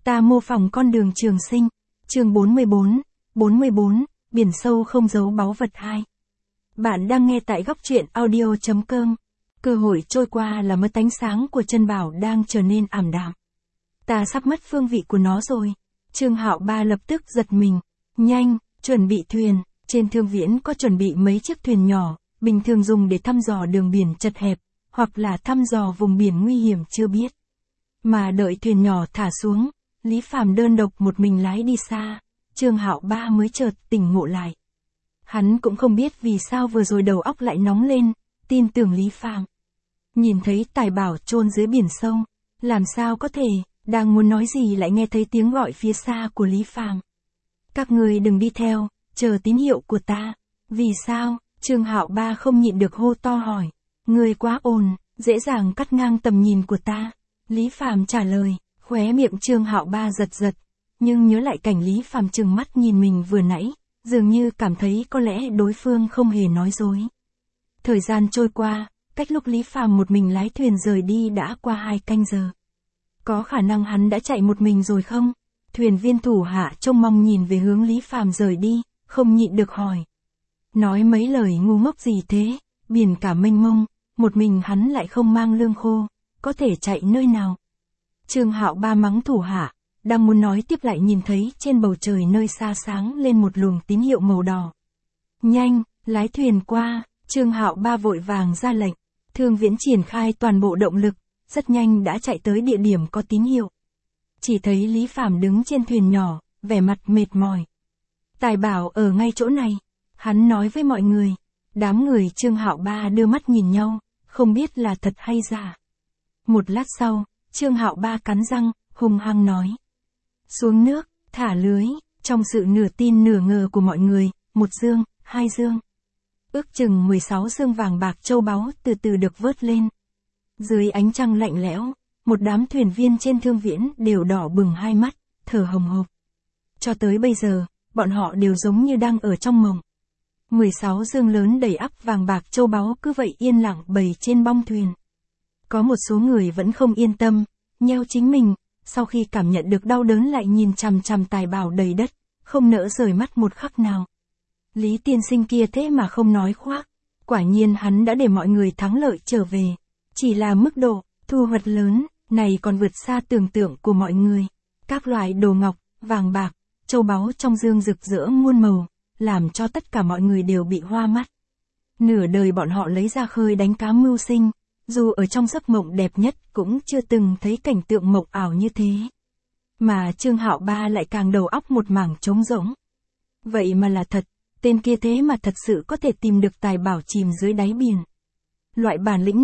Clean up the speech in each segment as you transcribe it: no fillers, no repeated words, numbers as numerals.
Ta mô phỏng con đường trường sinh. Chương 44, biển sâu không giấu báu vật 2. Bạn đang nghe tại góc truyện audio.com. Cơ hội trôi qua là mất ánh sáng của chân bảo đang trở nên ảm đạm. Ta sắp mất phương vị của nó rồi. Trương Hạo Ba lập tức giật mình. Nhanh, chuẩn bị thuyền. Trên Thương Viễn có chuẩn bị mấy chiếc thuyền nhỏ, bình thường dùng để thăm dò đường biển chật hẹp, hoặc là thăm dò vùng biển nguy hiểm chưa biết. Mà đợi thuyền nhỏ thả xuống, Lý Phàm đơn độc một mình lái đi xa, Trương Hạo Ba mới chợt tỉnh ngộ lại. Hắn cũng không biết vì sao vừa rồi đầu óc lại nóng lên, tin tưởng Lý Phàm. Nhìn thấy tài bảo chôn dưới biển sâu, làm sao có thể, đang muốn nói gì lại nghe thấy tiếng gọi phía xa của Lý Phàm. Các người đừng đi theo, chờ tín hiệu của ta. Vì sao? Trương Hạo Ba không nhịn được hô to hỏi. Người quá ồn, dễ dàng cắt ngang tầm nhìn của ta. Lý Phàm trả lời, khóe miệng Trương Hạo Ba giật giật, nhưng nhớ lại cảnh Lý Phàm trừng mắt nhìn mình vừa nãy, dường như cảm thấy có lẽ đối phương không hề nói dối. Thời gian trôi qua, cách lúc Lý Phàm một mình lái thuyền rời đi đã qua 2 canh giờ. Có khả năng hắn đã chạy một mình rồi không? Thuyền viên thủ hạ trông mong nhìn về hướng Lý Phàm rời đi, không nhịn được hỏi. Nói mấy lời ngu ngốc gì thế, biển cả mênh mông, một mình hắn lại không mang lương khô, có thể chạy nơi nào? Trương Hạo Ba mắng thủ hạ, đang muốn nói tiếp lại nhìn thấy trên bầu trời nơi xa sáng lên một luồng tín hiệu màu đỏ. Nhanh, lái thuyền qua, Trương Hạo Ba vội vàng ra lệnh. Thương Viễn triển khai toàn bộ động lực, rất nhanh đã chạy tới địa điểm có tín hiệu. Chỉ thấy Lý Phàm đứng trên thuyền nhỏ, vẻ mặt mệt mỏi. Tài bảo ở ngay chỗ này, hắn nói với mọi người. Đám người Trương Hạo Ba đưa mắt nhìn nhau, không biết là thật hay giả. Một lát sau, Trương Hạo Ba cắn răng, hung hăng nói. Xuống nước, thả lưới, trong sự nửa tin nửa ngờ của mọi người, 1 dương, 2 dương. Ước chừng 16 dương vàng bạc châu báu từ từ được vớt lên. Dưới ánh trăng lạnh lẽo, một đám thuyền viên trên Thương Viễn đều đỏ bừng hai mắt, thở hồng hộc. Cho tới bây giờ, bọn họ đều giống như đang ở trong mộng. 16 dương lớn đầy ắp vàng bạc châu báu cứ vậy yên lặng bày trên bong thuyền. Có một số người vẫn không yên tâm, nheo chính mình, sau khi cảm nhận được đau đớn lại nhìn chằm chằm tài bảo đầy đất, không nỡ rời mắt một khắc nào. Lý tiên sinh kia thế mà không nói khoác, quả nhiên hắn đã để mọi người thắng lợi trở về. Chỉ là mức độ, thu hoạch lớn, này còn vượt xa tưởng tượng của mọi người. Các loại đồ ngọc, vàng bạc, châu báu trong dương rực rỡ muôn màu, làm cho tất cả mọi người đều bị hoa mắt. Nửa đời bọn họ lấy ra khơi đánh cá mưu sinh, dù ở trong giấc mộng đẹp nhất cũng chưa từng thấy cảnh tượng mộng ảo như thế. Mà Trương Hạo Ba lại càng đầu óc một mảng trống rỗng. Vậy mà là thật, tên kia thế mà thật sự có thể tìm được tài bảo chìm dưới đáy biển. Loại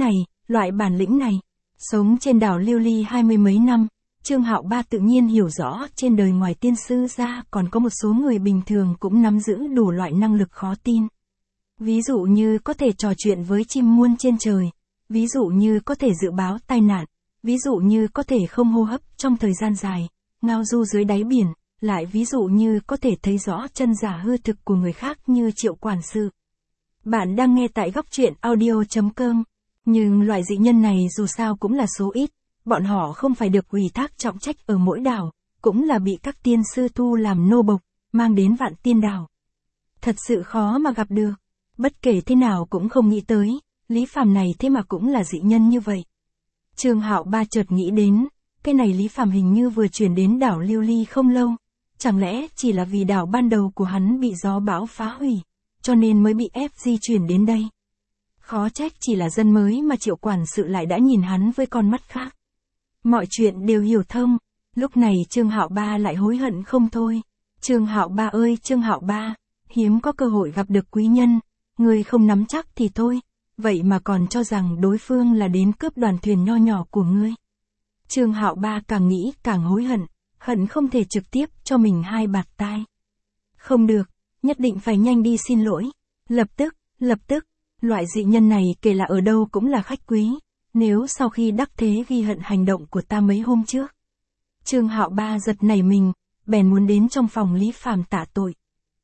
bản lĩnh này, sống trên đảo Liêu Ly 20 mấy năm, Trương Hạo Ba tự nhiên hiểu rõ trên đời ngoài tiên sư ra còn có một số người bình thường cũng nắm giữ đủ loại năng lực khó tin. Ví dụ như có thể trò chuyện với chim muôn trên trời, ví dụ như có thể dự báo tai nạn, ví dụ như có thể không hô hấp trong thời gian dài, ngao du dưới đáy biển, lại ví dụ như có thể thấy rõ chân giả hư thực của người khác như Triệu quản sự. Bạn đang nghe tại góc truyện audio.com. Nhưng loại dị nhân này dù sao cũng là số ít, bọn họ không phải được ủy thác trọng trách ở mỗi đảo, cũng là bị các tiên sư thu làm nô bộc, mang đến Vạn Tiên đảo. Thật sự khó mà gặp được, bất kể thế nào cũng không nghĩ tới, Lý Phàm này thế mà cũng là dị nhân như vậy. Trương Hạo Ba chợt nghĩ đến, cái này Lý Phàm hình như vừa chuyển đến đảo Liêu Ly không lâu, chẳng lẽ chỉ là vì đảo ban đầu của hắn bị gió bão phá hủy, cho nên mới bị ép di chuyển đến đây. Khó trách chỉ là dân mới mà Triệu quản sự lại đã nhìn hắn với con mắt khác. Mọi chuyện đều hiểu thông, lúc này Trương Hạo Ba lại hối hận không thôi. Trương Hạo Ba ơi Trương Hạo Ba, hiếm có cơ hội gặp được quý nhân, người không nắm chắc thì thôi, vậy mà còn cho rằng đối phương là đến cướp đoàn thuyền nho nhỏ của ngươi. Trương Hạo Ba càng nghĩ càng hối hận, hận không thể trực tiếp cho mình 2 bạt tai. Không được, nhất định phải nhanh đi xin lỗi, lập tức. Loại dị nhân này kể là ở đâu cũng là khách quý, nếu sau khi đắc thế ghi hận hành động của ta mấy hôm trước. Trương Hạo Ba giật nảy mình, bèn muốn đến trong phòng Lý Phàm tạ tội.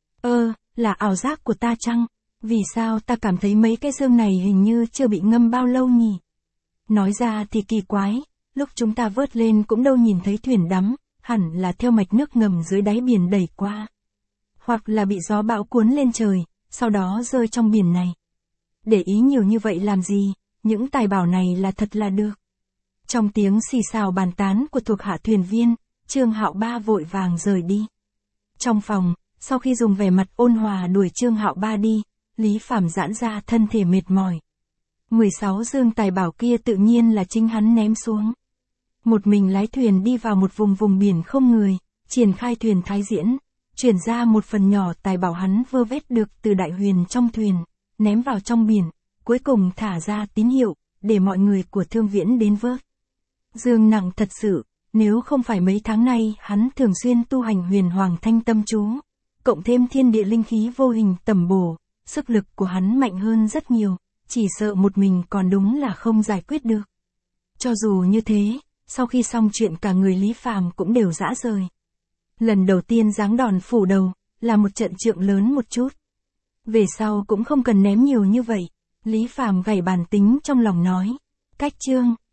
Là ảo giác của ta chăng? Vì sao ta cảm thấy mấy cái dương này hình như chưa bị ngâm bao lâu nhỉ? Nói ra thì kỳ quái, lúc chúng ta vớt lên cũng đâu nhìn thấy thuyền đắm, hẳn là theo mạch nước ngầm dưới đáy biển đẩy qua. Hoặc là bị gió bão cuốn lên trời, sau đó rơi trong biển này. Để ý nhiều như vậy làm gì, những tài bảo này là thật là được. Trong tiếng xì xào bàn tán của thuộc hạ thuyền viên, Trương Hạo Ba vội vàng rời đi. Trong phòng, sau khi dùng vẻ mặt ôn hòa đuổi Trương Hạo Ba đi, Lý Phàm giãn ra thân thể mệt mỏi. 16 dương tài bảo kia tự nhiên là chính hắn ném xuống. Một mình lái thuyền đi vào một vùng biển không người, triển khai thuyền thái diễn, chuyển ra một phần nhỏ tài bảo hắn vơ vét được từ đại huyền trong thuyền, ném vào trong biển, cuối cùng thả ra tín hiệu, để mọi người của Thương Viễn đến vớt. Dương nặng thật sự, nếu không phải mấy tháng nay hắn thường xuyên tu hành huyền hoàng thanh tâm chú, cộng thêm thiên địa linh khí vô hình tầm bổ, sức lực của hắn mạnh hơn rất nhiều, chỉ sợ một mình còn đúng là không giải quyết được. Cho dù như thế, sau khi xong chuyện cả người Lý Phàm cũng đều rã rời. Lần đầu tiên giáng đòn phủ đầu, là một trận trượng lớn một chút. Về sau cũng không cần ném nhiều như vậy, Lý Phàm gảy bàn tính trong lòng nói. Cách Trương